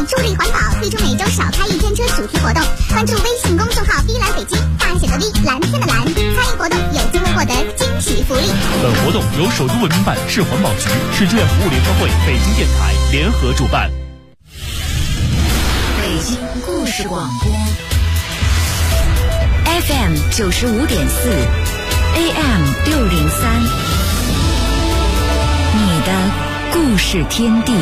助力环保，推出每周少开一天车主题活动。关注微信公众号 V 蓝北京，大写的 V， 蓝天的蓝，参与活动有机会获得惊喜福利。 本活动由首都文明办、市环保局、市志愿服务联合会、北京电台联合主办。 北京故事广播 FM 95.4 AM 603，你的故事天地。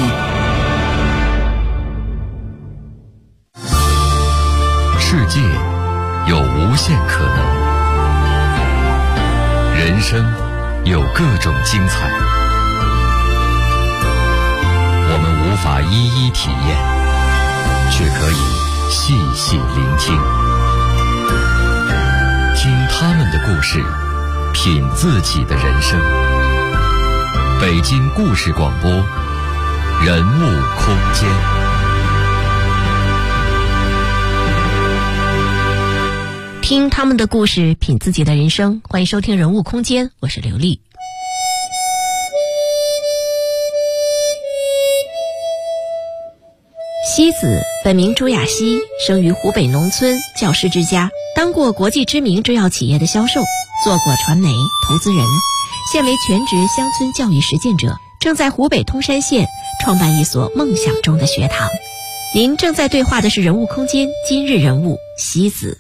世界有无限可能，人生有各种精彩，我们无法一一体验，却可以细细聆听，听他们的故事，品自己的人生。北京故事广播，人物空间。 听他们的故事，品自己的人生。欢迎收听人物空间，我是刘丽。西子本名朱雅西，生于湖北农村教师之家，当过国际知名制药企业的销售，做过传媒投资人，现为全职乡村教育实践者，正在湖北通山县创办一所梦想中的学堂。您正在对话的是人物空间今日人物西子。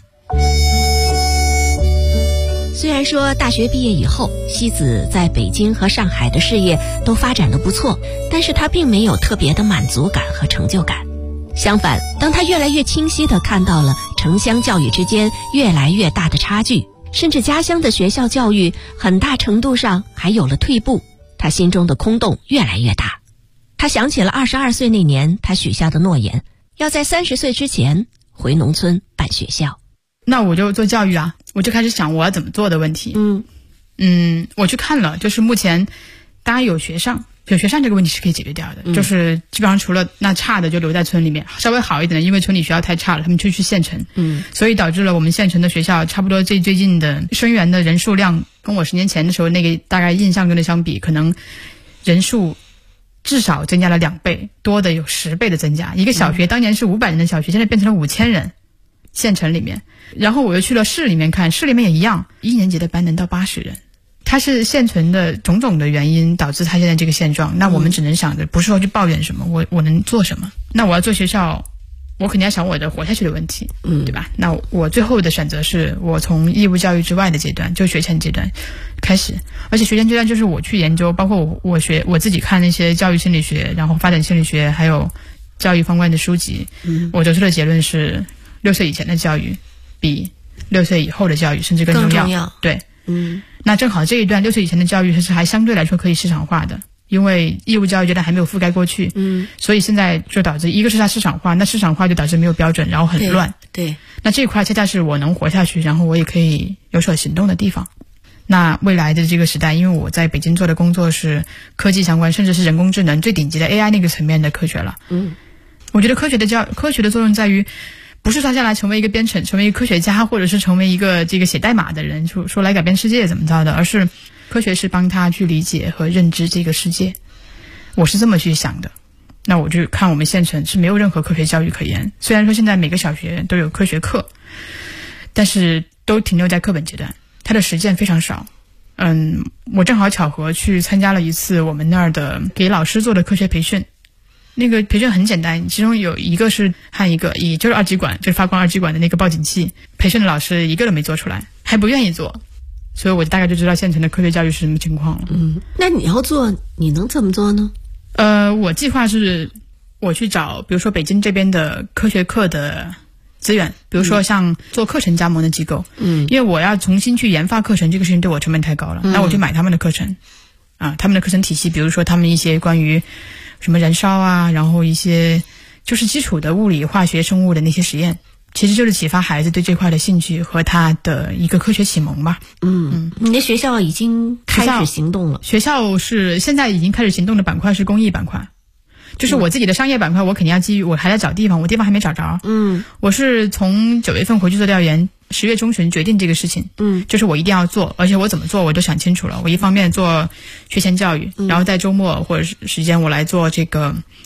虽然说大学毕业以后，西子在北京和上海的事业都发展得不错，但是他并没有特别的满足感和成就感。相反，当他越来越清晰地看到了城乡教育之间越来越大的差距，甚至家乡的学校教育很大程度上还有了退步，他心中的空洞越来越大。他想起了22岁那年他许下的诺言，要在30岁之前回农村办学校。 那我就做教育啊，我就开始想我要怎么做的问题。我去看了，就是目前大家有学上这个问题是可以解决掉的，就是基本上除了那差的就留在村里面，稍微好一点的，因为村里学校太差了，他们就去县城。所以导致了我们县城的学校差不多最近的生源的人数量，跟我10年前的时候那个大概印象中的相比，可能人数至少增加了2倍，多的有10倍的增加。一个小学当年是500人的小学，现在变成了5000人，县城里面。然后我又去了市里面看，市里面也一样，1年级的班能到80人。它是现存的种种的原因导致它现在这个现状，那我们只能想着不是说去抱怨什么，我能做什么。那我要做学校，我肯定要想我的活下去的问题，对吧？那我最后的选择是我从义务教育之外的阶段，就学前阶段开始，而且学前阶段就是我去研究，包括我自己看那些教育心理学，然后发展心理学，还有教育相关的书籍，我得出的结论是6岁以前的教育比6岁以后的教育甚至更重要。对，那正好这一段6岁以前的教育是还相对来说可以市场化的，因为义务教育阶段还没有覆盖过去，所以现在就导致一个是它市场化，那市场化就导致没有标准，然后很乱。 对， 那这一块恰恰是我能活下去，然后我也可以有所行动的地方。那未来的这个时代，因为我在北京做的工作是科技相关，甚至是人工智能最顶级的 AI 那个层面的科学了。我觉得科学的作用在于，不是说下来成为一个编程，成为一个科学家，或者是成为一个这个写代码的人，说来改变世界怎么着的，而是科学是帮他去理解和认知这个世界。我是这么去想的。那我就看我们县城是没有任何科学教育可言，虽然说现在每个小学都有科学课，但是都停留在课本阶段，它的实践非常少。我正好巧合去参加了一次我们那儿的给老师做的科学培训。那个培训很简单，其中有一个是和一个就是二极管，就是发光二极管的那个报警器，培训的老师一个都没做出来，还不愿意做，所以我大概就知道现成的科学教育是什么情况了。 那你要做，你能怎么做呢？ 我计划是我去找比如说北京这边的科学课的资源，比如说像做课程加盟的机构，因为我要重新去研发课程，这个事情对我成本太高了，那我就买他们的课程他们的课程体系，比如说他们一些关于什么燃烧啊，然后一些就是基础的物理化学生物的那些实验，其实就是启发孩子对这块的兴趣和他的一个科学启蒙吧。 你的学校已经开始行动了？学校是现在已经开始行动的板块是公益板块，就是我自己的商业板块，我肯定要基于我还在找地方，我地方还没找着。我是从9月份回去做调研，10月中旬决定这个事情。就是我一定要做，而且我怎么做我都想清楚了。我一方面做学前教育，然后在周末或者时间我来做这个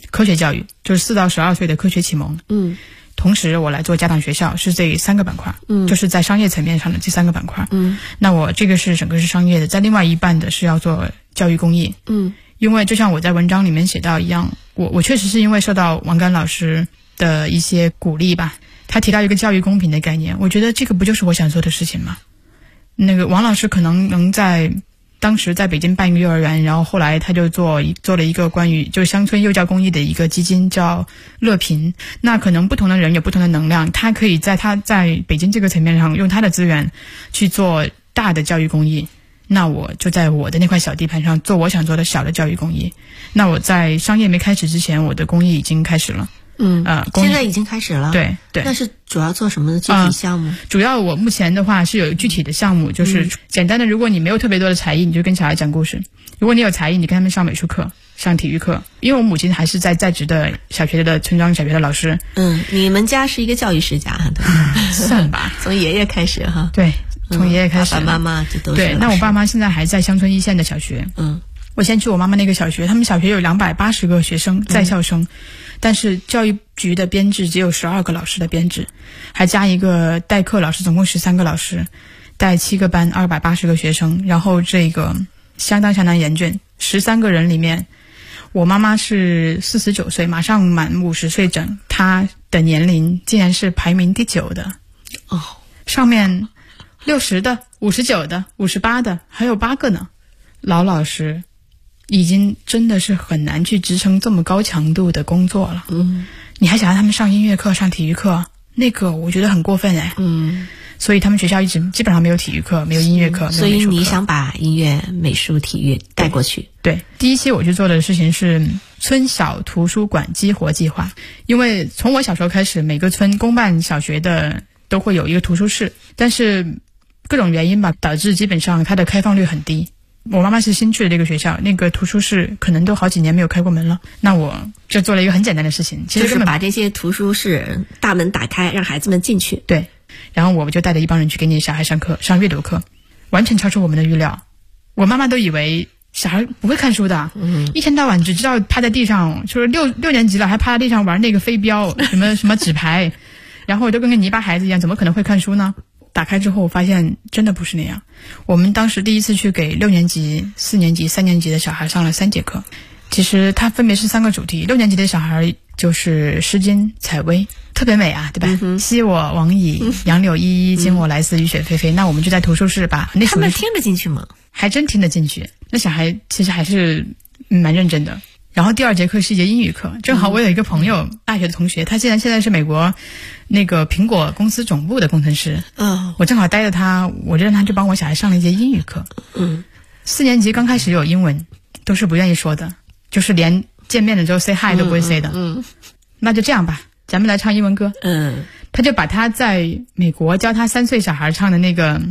科学教育，就是4到12岁的科学启蒙。同时我来做家长学校，是这3个板块。就是在商业层面上的这3个板块。那我这个是整个是商业的，在另外一半的是要做教育公益。因为就像我在文章里面写到一样，我确实是因为受到王刚老师的一些鼓励吧，他提到一个教育公平的概念，我觉得这个不就是我想做的事情吗？那个王老师可能能在当时在北京办一个幼儿园，然后后来他就做了一个关于就是乡村幼教公益的一个基金，叫乐贫。那可能不同的人有不同的能量，他可以在北京这个层面上用他的资源去做大的教育公益，那我就在我的那块小地盘上做我想做的小的教育公益。那我在商业没开始之前，我的公益已经开始了。 现在已经开始了。 对。 那是主要做什么具体项目？ 主要我目前的话是有具体的项目，就是简单的，如果你没有特别多的才艺，你就跟小孩讲故事；如果你有才艺，你跟他们上美术课、上体育课。因为我母亲还是在职的小学的村庄小学的老师。 你们家是一个教育世家， 算吧， 从爷爷开始哈。 对，从爷爷开始， 爸爸妈妈这都是。 对，那我爸妈现在还在乡村一线的小学。我先去我妈妈那个小学，他们小学有280个学生在校生。但是教育局的编制只有12个老师的编制，还加一个代课老师，总共13个老师，带7个班，280个学生。然后这个相当严峻，13个人里面，我妈妈是49岁，马上满50岁整，她的年龄竟然是排名第9的。上面60的、59的、58的，还有8个呢。老师已经真的是很难去支撑这么高强度的工作了。你还想让他们上音乐课、上体育课，那个我觉得很过分哎。所以他们学校一直基本上没有体育课，没有音乐课， 所以你想把音乐、美术、体育带过去？ 对，第一期我去做的事情是村小图书馆激活计划。因为从我小时候开始，每个村公办小学的都会有一个图书室，但是各种原因吧，导致基本上它的开放率很低。我妈妈是新去的这个学校，那个图书室可能都好几年没有开过门了。那我就做了一个很简单的事情，其实就是把这些图书室大门打开，让孩子们进去。 对，然后我就带着一帮人去给你小孩上课，上阅读课，完全超出我们的预料。我妈妈都以为小孩不会看书的，一天到晚只知道趴在地上，就是六年级了还趴在地上玩那个飞镖，什么纸牌，然后我就跟个泥巴孩子一样，怎么可能会看书呢？打开之后发现真的不是那样。我们当时第一次去给6年级、4年级、3年级的小孩上了3节课，其实它分别是3个主题。6年级的小孩就是诗经、采薇，特别美啊，对吧？昔我往矣，杨柳依依，今我来思，雨雪霏霏。那我们就在图书室吧。 他们听得进去吗？ 还真听得进去。那小孩其实还是蛮认真的。然后第2节课是一节英语课，正好我有一个朋友，大学的同学，他现在是美国那个苹果公司总部的工程师。我正好带着他，我就让他去帮我小孩上了一节英语课。4年级刚开始有英文，都是不愿意说的，就是连见面的时候 say hi 都不会 say 的。那就这样吧，咱们来唱英文歌。他就把他在美国教他3岁小孩唱的那个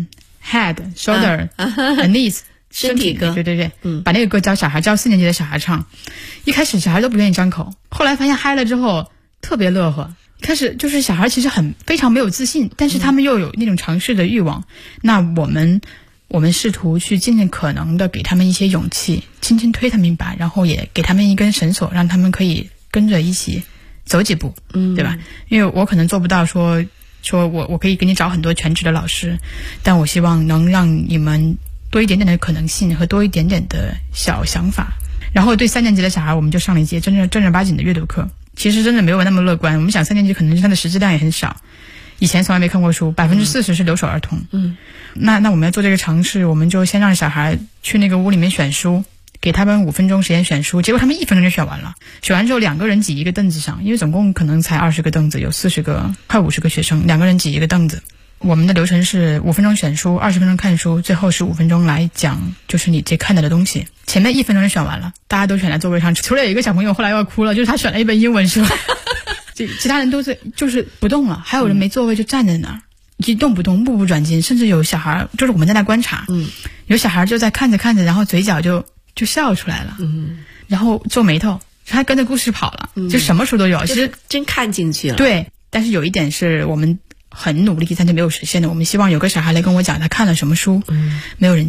head、shoulder、and knees。 身体歌， 对，把那个歌教4年级的小孩唱。一开始小孩都不愿意张口，后来发现嗨了之后特别乐呵。一开始就是小孩其实非常没有自信，但是他们又有那种尝试的欲望。那我们试图去尽可能的给他们一些勇气，轻轻推他们一把，然后也给他们一根绳索，让他们可以跟着一起走几步，对吧？因为我可能做不到说我可以给你找很多全职的老师，但我希望能让你们多一点点的可能性和多一点点的小想法。然后对3年级的小孩，我们就上了一节正儿八经的阅读课。其实真的没有那么乐观，我们想3年级可能他的识字量也很少，以前从来没看过书，40%是留守儿童。那我们要做这个尝试，我们就先让小孩去那个屋里面选书，给他们5分钟时间选书，结果他们1分钟就选完了。选完之后2个人挤一个凳子上，因为总共可能才20个凳子，有40个快50个学生，2个人挤一个凳子。我们的流程是5分钟选书，20分钟看书，最后15分钟来讲就是你这看到的东西。前面1分钟就选完了，大家都选在座位上，除了有一个小朋友后来要哭了，就是他选了一本英文书其他人都是就是不动了，还有人没座位就站在那儿一动不动，目不转睛，甚至有小孩就是我们在那观察，有小孩就在看着看着，然后嘴角就笑出来了，然后皱眉头，他跟着故事跑了，就什么书都有，其实真看进去了。 对，但是有一点是我们很努力但是没有实现的，我们希望有个小孩来跟我讲他看了什么书，没有人讲，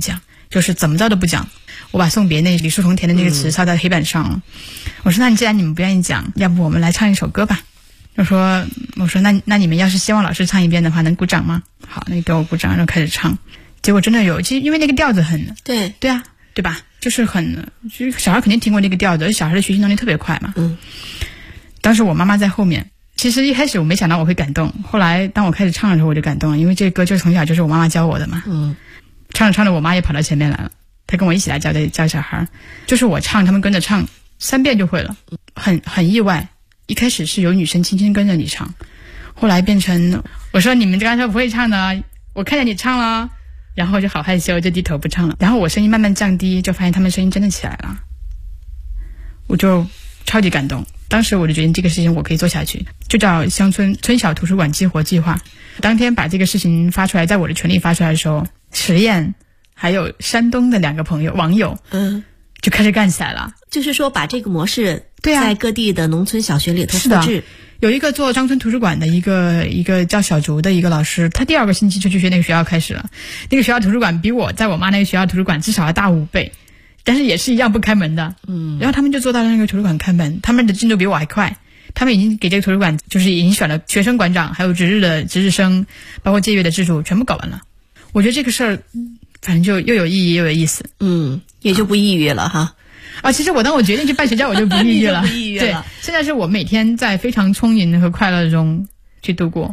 就是怎么着都不讲。我把送别那李叔同填的那个词抄在黑板上了。我说那既然你们不愿意讲，要不我们来唱一首歌吧。我说那你们要是希望老师唱一遍的话，能鼓掌吗？好，那你给我鼓掌，然后开始唱。结果真的有，其实因为那个调子很对啊，对吧？就是就是小孩肯定听过那个调子，而且小孩的学习能力特别快嘛。当时我妈妈在后面，其实一开始我没想到我会感动，后来当我开始唱的时候我就感动了，因为这个歌就是从小就是我妈妈教我的嘛。唱着唱着我妈也跑到前面来了，她跟我一起来教小孩，就是我唱他们跟着唱3遍就会了，很意外。一开始是有女生轻轻跟着你唱，后来变成我说你们刚才说不会唱的，我看见你唱了，然后我就好害羞，就低头不唱了。然后我声音慢慢降低，就发现他们声音真的起来了，我就超级感动。当时我就决定这个事情我可以做下去，就叫乡村村小图书馆激活计划。当天把这个事情发出来，在我的群里发出来的时候，实验还有山东的2个网友就开始干起来了。 就是说把这个模式在各地的农村小学里头复制。 有一个做乡村图书馆的一个叫小竹的一个老师，他第2个星期就去学那个学校开始了。那个学校图书馆比我在我妈那个学校图书馆至少要大5倍，但是也是一样不开门的。然后他们就做到了那个图书馆开门，他们的进度比我还快。他们已经给这个图书馆就是已经选了学生馆长，还有值日生，包括借阅的制度全部搞完了。我觉得这个事儿反正就又有意义又有意思。 也就不抑郁了哈。 其实当我决定去办学校，我就不抑郁了。 对， 现在是我每天在非常充盈和快乐中去度过。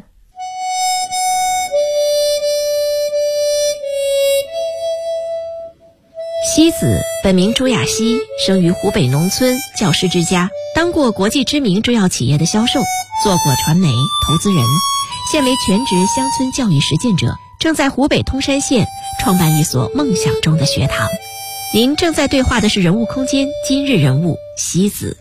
西子本名朱雅西，生于湖北农村教师之家，当过国际知名制药企业的销售，做过传媒投资人，现为全职乡村教育实践者，正在湖北通山县创办一所梦想中的学堂。您正在对话的是人物空间今日人物西子。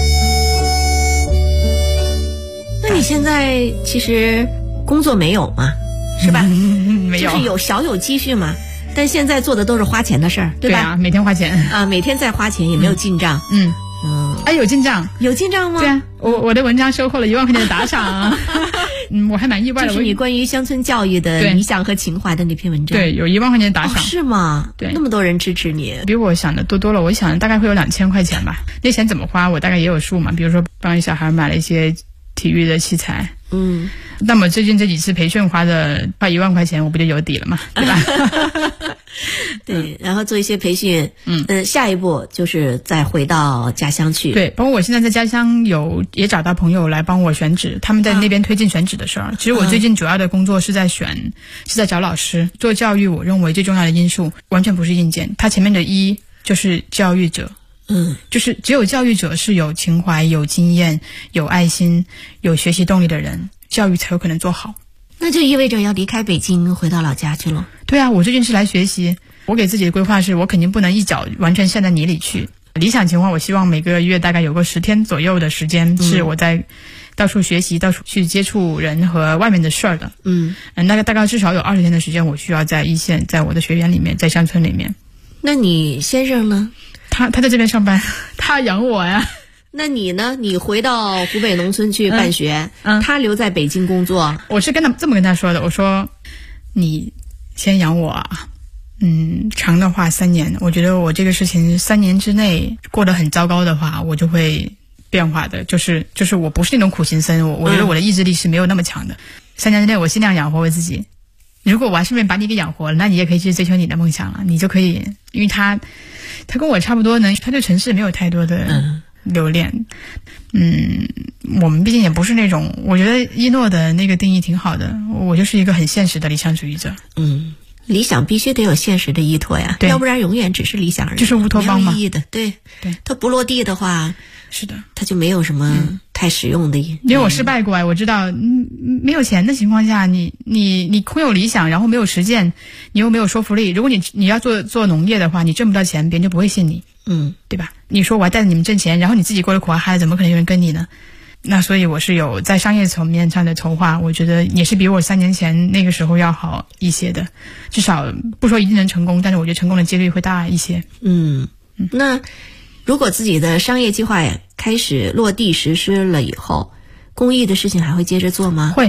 那你现在其实工作没有嘛，是吧？ 没有， 就是有积蓄嘛，但现在做的都是花钱的事儿，对吧？ 对啊，每天花钱啊，每天在花钱，也没有进账。 有进账？ 有进账吗？ 对啊，我的文章收获了1万块钱的打赏。我还蛮意外的。 就是你关于乡村教育的理想和情怀的那篇文章。 对，有1万块钱打赏。 是吗？对，那么多人支持你， 比我想的多了。我想大概会有2000块钱吧。那钱怎么花，我大概也有数嘛。比如说帮小孩买了一些体育的器材。那么最近这几次培训花1万块钱，我不就有底了嘛，对吧？ 对，然后做一些培训，下一步就是再回到家乡去。 对，包括我现在在家乡也找到朋友来帮我选址，他们在那边推进选址的事儿。其实我最近主要的工作是在找老师做教育。我认为最重要的因素完全不是硬件，它前面的一就是教育者。就是只有教育者是有情怀、有经验、有爱心、有学习动力的人，教育才有可能做好。 那就意味着要离开北京回到老家去了。 对啊，我最近是来学习，我给自己的规划是我肯定不能一脚完全陷在泥里去。理想情况，我希望每个月大概有个10天左右的时间是我在到处学习，到处去接触人和外面的事儿的。那个大概至少有20天的时间，我需要在一线，在我的学员里面，在乡村里面。 那你先生呢？ 他在这边上班，他养我呀。 那你呢？你回到湖北农村去办学，他留在北京工作。 我是这么跟他说的，我说你先养我啊，长的话3年，我觉得我这个事情3年之内过得很糟糕的话，我就会变化的。就是我不是那种苦行僧，我觉得我的意志力是没有那么强的。3年之内我尽量养活我自己。如果我还顺便把你给养活了，那你也可以去追求你的梦想了。你就可以，因为他跟我差不多他对城市没有太多的留恋。我们毕竟也不是那种，我觉得一诺的那个定义挺好的，我就是一个很现实的理想主义者。 理想必须得有现实的依托呀，要不然永远只是理想而已， 就是乌托邦嘛。 没有意义的。对，它不落地的话， 是的， 它就没有什么太实用的。 因为我失败过，我知道，没有钱的情况下，你空有理想，然后没有实践，你又没有说服力。如果你要做农业的话，你挣不到钱，别人就不会信你，对吧？你说我还带着你们挣钱，然后你自己过得苦啊嗨，怎么可能有人跟你呢？那所以我是有在商业层面上的筹划，我觉得也是比我3年前那个时候要好一些的，至少不说一定能成功，但是我觉得成功的几率会大一些。 那如果自己的商业计划开始落地实施了以后，公益的事情还会接着做吗？ 会，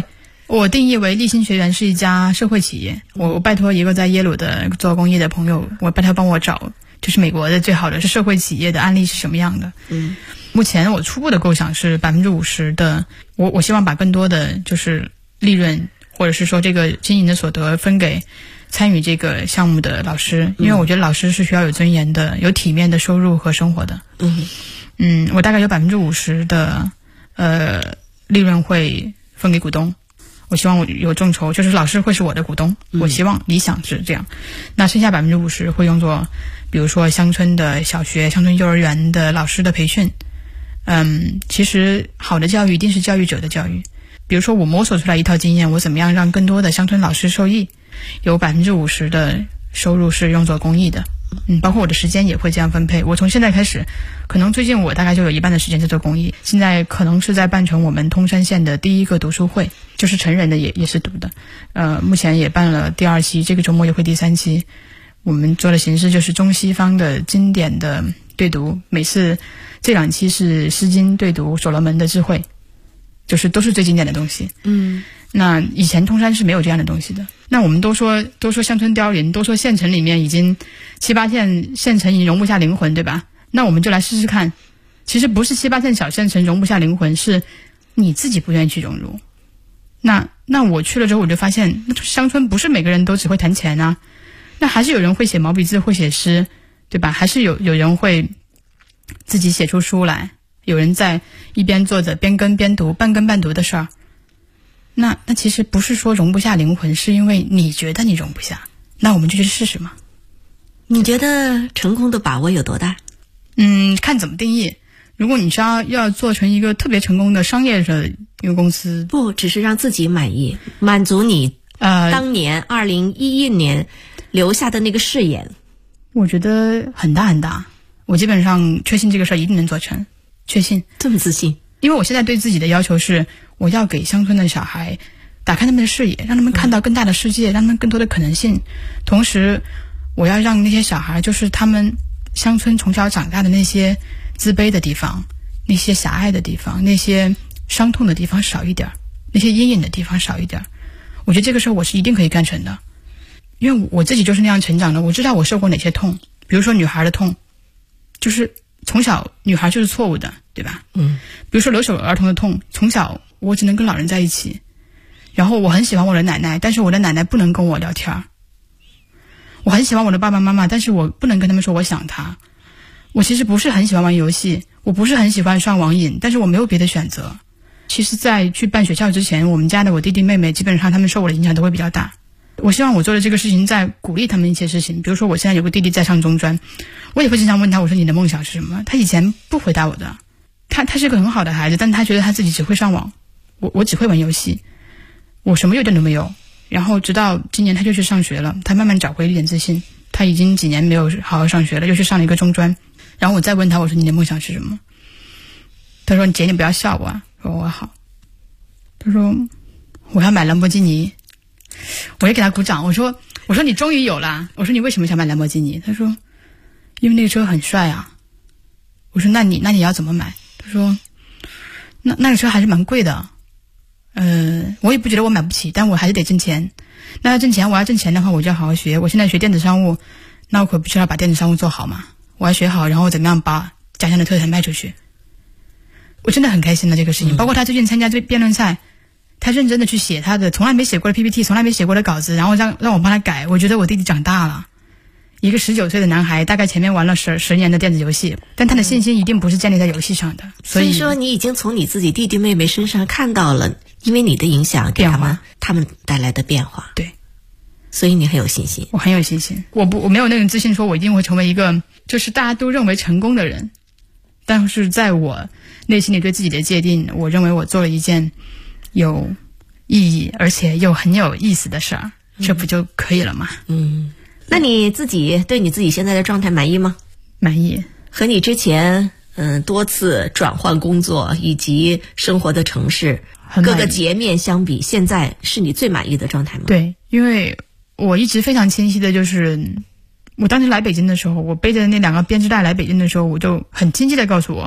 我定义为立新学园是一家社会企业，我拜托一个在耶鲁的做公益的朋友，我拜他帮我找，就是美国的最好的是社会企业的案例是什么样的。目前我初步的构想是50%的，我希望把更多的就是利润或者是说这个经营的所得分给参与这个项目的老师，因为我觉得老师是需要有尊严的、有体面的收入和生活的。我大概有50%的利润会分给股东，我希望我有众筹，就是老师会是我的股东，我希望理想是这样。那剩下50%会用作比如说乡村的小学、乡村幼儿园的老师的培训。其实好的教育一定是教育者的教育，比如说我摸索出来一套经验，我怎么样让更多的乡村老师受益，有50%的收入是用作公益的。包括我的时间也会这样分配。我从现在开始，可能最近我大概就有一半的时间在做公益。现在可能是在办成我们通山县的第一个读书会，就是成人的也是读的。目前也办了第2期，这个周末也会第3期。我们做的形式就是中西方的经典的对读，每次这2期是诗经对读所罗门的智慧，就是都是最经典的东西。那以前通山是没有这样的东西的。那我们都说乡村凋零，都说县城里面已经7、8线县城已经容不下灵魂，对吧？那我们就来试试看，其实不是7、8线小县城容不下灵魂，是你自己不愿意去融入。那我去了之后，我就发现乡村不是每个人都只会弹琴啊，那还是有人会写毛笔字，会写诗，对吧？还是有人会自己写出书来，有人在一边做着边跟边读、半跟半读的事儿。那其实不是说容不下灵魂，是因为你觉得你容不下，那我们就去试试嘛。 你觉得成功的把握有多大？ 看怎么定义。如果你是要做成一个特别成功的商业的一个公司， 不只是让自己满意，满足你当年2011年留下的那个誓言， 我觉得很大很大。我基本上确信这个事儿一定能做成，确信。 这么自信？ 因为我现在对自己的要求是，我要给乡村的小孩打开他们的视野，让他们看到更大的世界，让他们更多的可能性。同时我要让那些小孩，就是他们乡村从小长大的那些自卑的地方，那些狭隘的地方，那些伤痛的地方少一点，那些阴影的地方少一点。我觉得这个事儿我是一定可以干成的，因为我自己就是那样成长的。我知道我受过哪些痛，比如说女孩的痛，就是从小女孩就是错误的，对吧？比如说留守儿童的痛，从小我只能跟老人在一起，然后我很喜欢我的奶奶，但是我的奶奶不能跟我聊天。我很喜欢我的爸爸妈妈，但是我不能跟他们说我想他。我其实不是很喜欢玩游戏，我不是很喜欢上网瘾，但是我没有别的选择。其实在去办学校之前，我们家的我弟弟妹妹基本上他们受我的影响都会比较大。我希望我做的这个事情在鼓励他们一些事情，比如说我现在有个弟弟在上中专，我也会经常问他，我说你的梦想是什么？他以前不回答我的，他是个很好的孩子，但他觉得他自己只会上网，我只会玩游戏，我什么优点都没有。然后直到今年他就去上学了，他慢慢找回一点自信，他已经几年没有好好上学了，又去上了一个中专。然后我再问他，我说你的梦想是什么？他说姐你不要笑我啊。说我好。他说我要买兰博基尼。我也给他鼓掌，我说你终于有了。我说你为什么想买兰博基尼？他说因为那个车很帅啊。我说那你要怎么买？他说那个车还是蛮贵的。我也不觉得我买不起，但我还是得挣钱。那要挣钱，我要挣钱的话，我就要好好学。我现在学电子商务，那我可不需要把电子商务做好嘛？我要学好，然后怎么样把家乡的特产卖出去。我真的很开心的这个事情。包括他最近参加这辩论赛，他认真的去写他的从来没写过的 PPT， 从来没写过的稿子，然后让我帮他改。我觉得我弟弟长大了，一个19岁的男孩，大概前面玩了10年的电子游戏，但他的信心一定不是建立在游戏上的。 所以说你已经从你自己弟弟妹妹身上看到了，因为你的影响给他们带来的变化。 对， 所以你很有信心。 我很有信心，我没有那种自信说我一定会成为一个就是大家都认为成功的人，但是在我内心里对自己的界定，我认为我做了一件有意义而且又很有意思的事儿，这不就可以了吗？ 那你自己对你自己现在的状态满意吗？ 满意。 和你之前多次转换工作以及生活的城市各个截面相比，现在是你最满意的状态吗？ 对，因为我一直非常清晰的就是我当时来北京的时候，我背着那2个编织袋来北京的时候，我就很清晰的告诉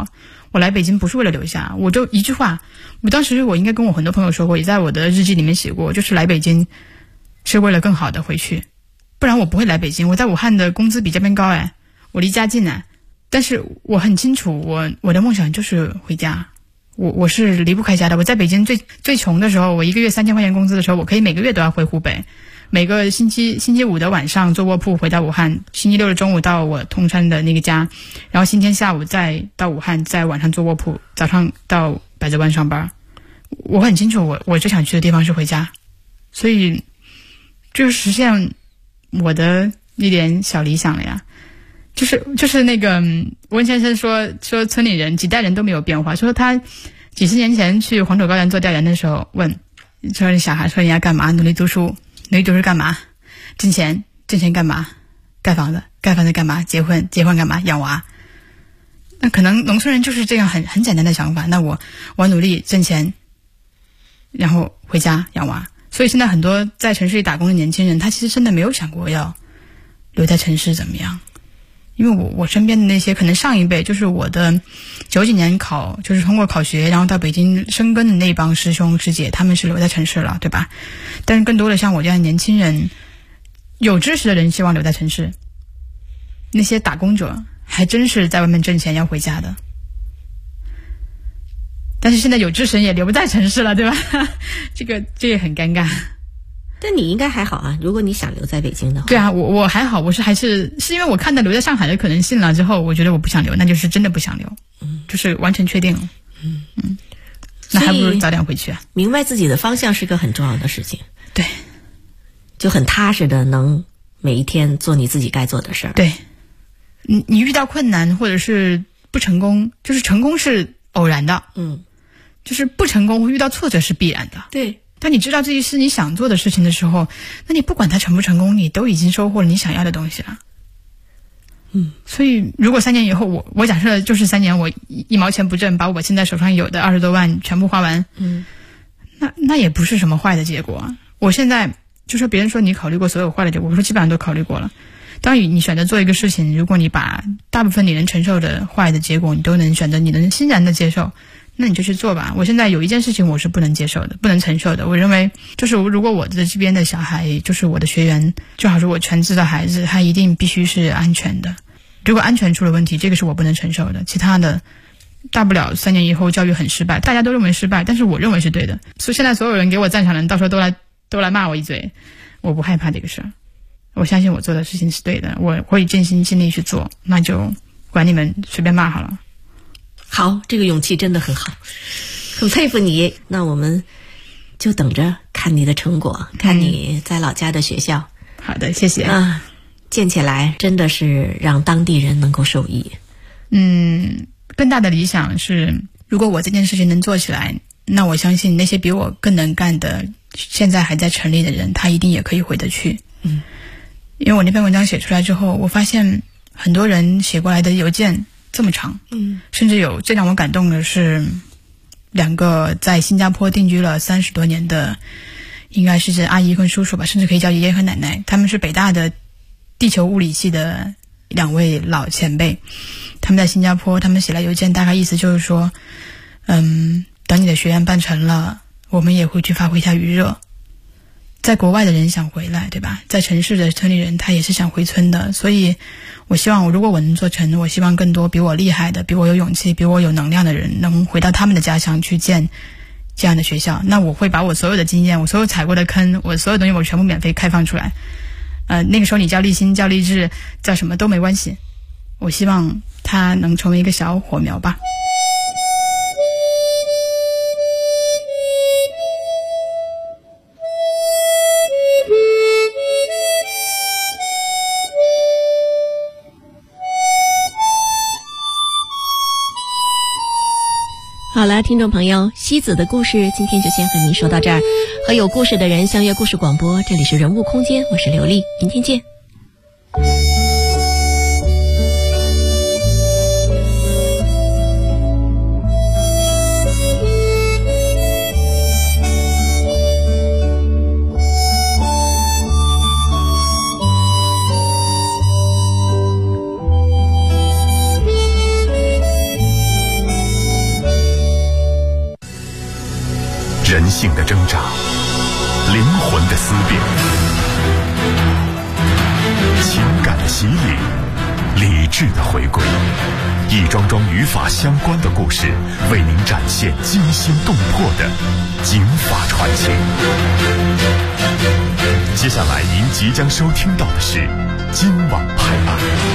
我来北京不是为了留下，我就一句话，我当时我应该跟我很多朋友说过，也在我的日记里面写过，就是来北京是为了更好的回去，不然我不会来北京。我在武汉的工资比这边高我离家近但是我很清楚我的梦想就是回家，我是离不开家的。我在北京最穷的时候，我1个月3000块钱工资的时候，我可以每个月都要回湖北，每个星期五的晚上坐卧铺回到武汉，星期六的中午到我通山的那个家，然后星期天下午再到武汉，在晚上坐卧铺，早上到百子湾上班。我很清楚我最想去的地方是回家，所以就是实现我的一点小理想了呀。就是那个温先生说村里人几代人都没有变化，说他几十年前去黄土高原做调研的时候问，说小孩说你要干嘛，努力读书干嘛，挣钱干嘛，盖房子干嘛，结婚干嘛，养娃。那可能农村人就是这样很简单的想法，那我努力挣钱，然后回家养娃。所以现在很多在城市里打工的年轻人，他其实真的没有想过要留在城市怎么样。因为我身边的那些可能上一辈，就是我的90几年就是通过考学然后到北京生根的那帮师兄师姐，他们是留在城市了，对吧？但是更多的像我这样的年轻人，有知识的人希望留在城市，那些打工者还真是在外面挣钱要回家的。但是现在有知识人也留不在城市了，对吧？这也很尴尬。 但你应该还好啊，如果你想留在北京的话。 对啊，我还好，我还是因为我看到留在上海的可能性了之后，我觉得我不想留，那就是真的不想留，就是完全确定了。那还不如早点回去啊。 明白自己的方向是个很重要的事情。 对， 就很踏实的能每一天做你自己该做的事儿。 对，你遇到困难或者是不成功，就是成功是偶然的，就是不成功遇到挫折是必然的。 对。 当你知道这是你想做的事情的时候，那你不管它成不成功，你都已经收获了你想要的东西了。所以如果3年以后，我假设就是3年，我1毛钱不挣，把我现在手上有的20多万全部花完，那也不是什么坏的结果。我现在就说别人说你考虑过所有坏的结果，我说基本上都考虑过了。当你选择做一个事情，如果你把大部分你能承受的坏的结果你都能选择，你能欣然的接受，那你就去做吧。我现在有一件事情我是不能接受的，不能承受的。我认为就是如果我的这边的小孩，就是我的学员，最好是我全职的孩子，他一定必须是安全的。如果安全出了问题，这个是我不能承受的。其他的大不了3年以后教育很失败，大家都认为失败，但是我认为是对的。所以现在所有人给我赞赏的人，到时候都来骂我一嘴，我不害怕这个事儿。我相信我做的事情是对的，我会尽心尽力去做，那就管你们随便骂好了。 好，这个勇气真的很好，很佩服你。那我们就等着看你的成果，看你在老家的学校。 好的，谢谢。 建起来真的是让当地人能够受益。 更大的理想是，如果我这件事情能做起来，那我相信那些比我更能干的，现在还在城里的人，他一定也可以回得去。因为我那篇文章写出来之后，我发现很多人写过来的邮件这么长，甚至有最让我感动的是2个在新加坡定居了30多年的，应该是阿姨跟叔叔吧，甚至可以叫爷爷和奶奶，他们是北大的地球物理系的2位老前辈，他们在新加坡，他们写来邮件，大概意思就是说，等你的学院办成了，我们也会去发挥一下余热。在国外的人想回来，对吧？在城市的村里人他也是想回村的，所以我希望如果我能做成，我希望更多比我厉害的，比我有勇气，比我有能量的人能回到他们的家乡去建这样的学校。那我会把我所有的经验，我所有踩过的坑，我所有东西我全部免费开放出来。那个时候你叫立新叫励志叫什么都没关系，我希望它能成为一个小火苗吧。 好了，听众朋友，西子的故事今天就先和您说到这儿。和有故事的人相约故事广播，这里是人物空间，我是刘丽，明天见。 性的挣扎，灵魂的思辨，情感的洗礼，理智的回归，一桩桩与法相关的故事，为您展现惊心动魄的警法传奇。接下来您即将收听到的是今晚拍案。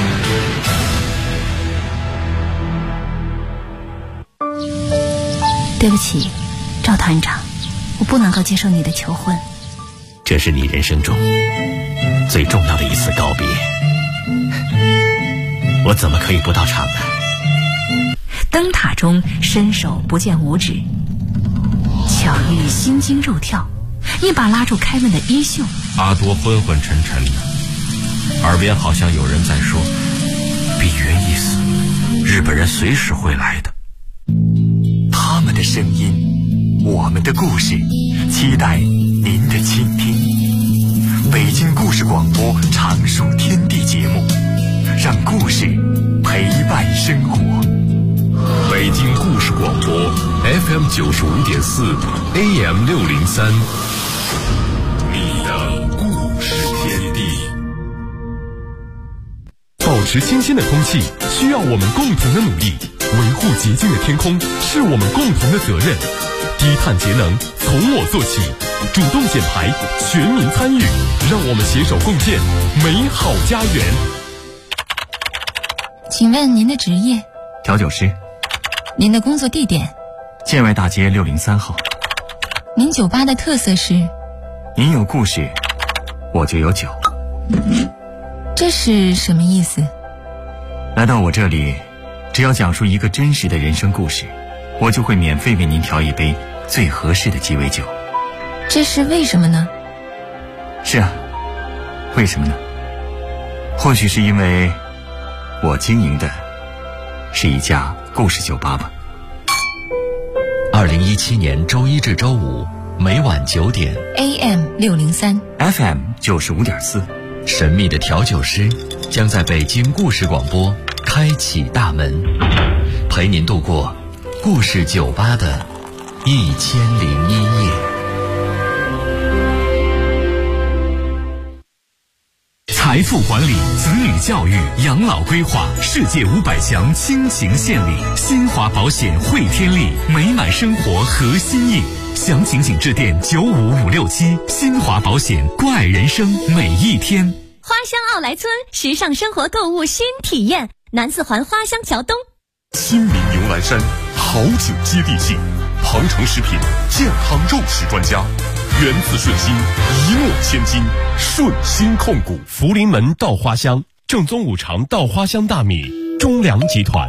对不起，赵团长，我不能够接受你的求婚。 这是你人生中最重要的一次告别，我怎么可以不到场呢？ 灯塔中伸手不见五指，巧遇心惊肉跳，一把拉住开门的衣袖。 阿多昏昏沉沉的，耳边好像有人在说：“比原一死，日本人随时会来的。” 他们的声音，我们的故事，期待您的倾听。北京故事广播常书天地节目，让故事陪伴生活。 北京故事广播 FM 95.4 AM 603，你的故事天地。 保持清新的空气需要我们共同的努力，维护洁净的天空是我们共同的责任。低碳节能从我做起，主动减排，全民参与，让我们携手共建美好家园。 请问您的职业？ 调酒师。 您的工作地点？ 建外大街603号。 您酒吧的特色是？ 您有故事，我就有酒。 这是什么意思？ 来到我这里，只要讲述一个真实的人生故事，我就会免费为您调一杯最合适的鸡尾酒。 这是为什么呢？ 是啊，为什么呢？或许是因为我经营的是一家故事酒吧吧。 2017年周一至周五每晚9点 AM 603 FM 95.4， 神秘的调酒师将在北京故事广播开启大门，陪您度过故事酒吧的1001夜。 财富管理、子女教育、养老规划，世界500强倾情献礼，新华保险汇天利，美满生活核心印。详情请致电95567，新华保险，关爱人生每一天。 花乡奥莱村时尚生活购物新体验，南四环花乡桥东。 亲民牛栏山，好酒接地气，庞城食品健康肉食专家，源自顺心，一诺千金，顺心控股。 福临门稻花香，正宗五常稻花香大米，中粮集团。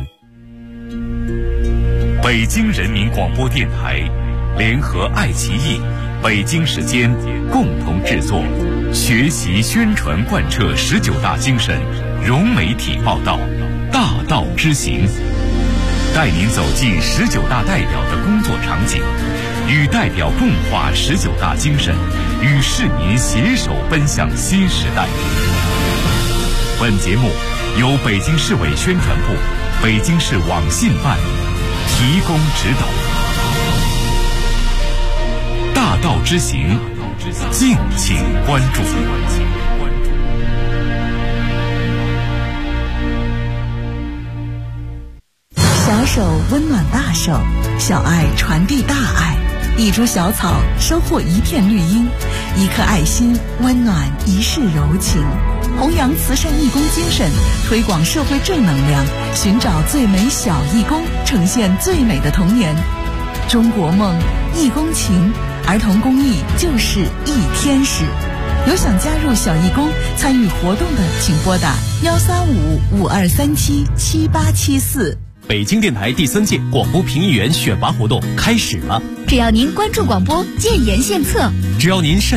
北京人民广播电台联合爱奇艺、北京时间共同制作，学习宣传贯彻19大精神，融媒体报道，大道之行，带您走进19大代表的工作场景，与代表共话19大精神，与市民携手奔向新时代。本节目由北京市委宣传部、北京市网信办提供指导。大道之行，敬请关注。 小手温暖大手，小爱传递大爱，一株小草收获一片绿荫，一颗爱心温暖一世柔情。弘扬慈善义工精神，推广社会正能量，寻找最美小义工，呈现最美的童年。中国梦，义工情，儿童公益就是一天使。有想加入小义工参与活动的，请拨打135-5237-7874。 北京电台第3届广播评议员选拔活动开始了， 只要您关注广播，建言献策， 只要您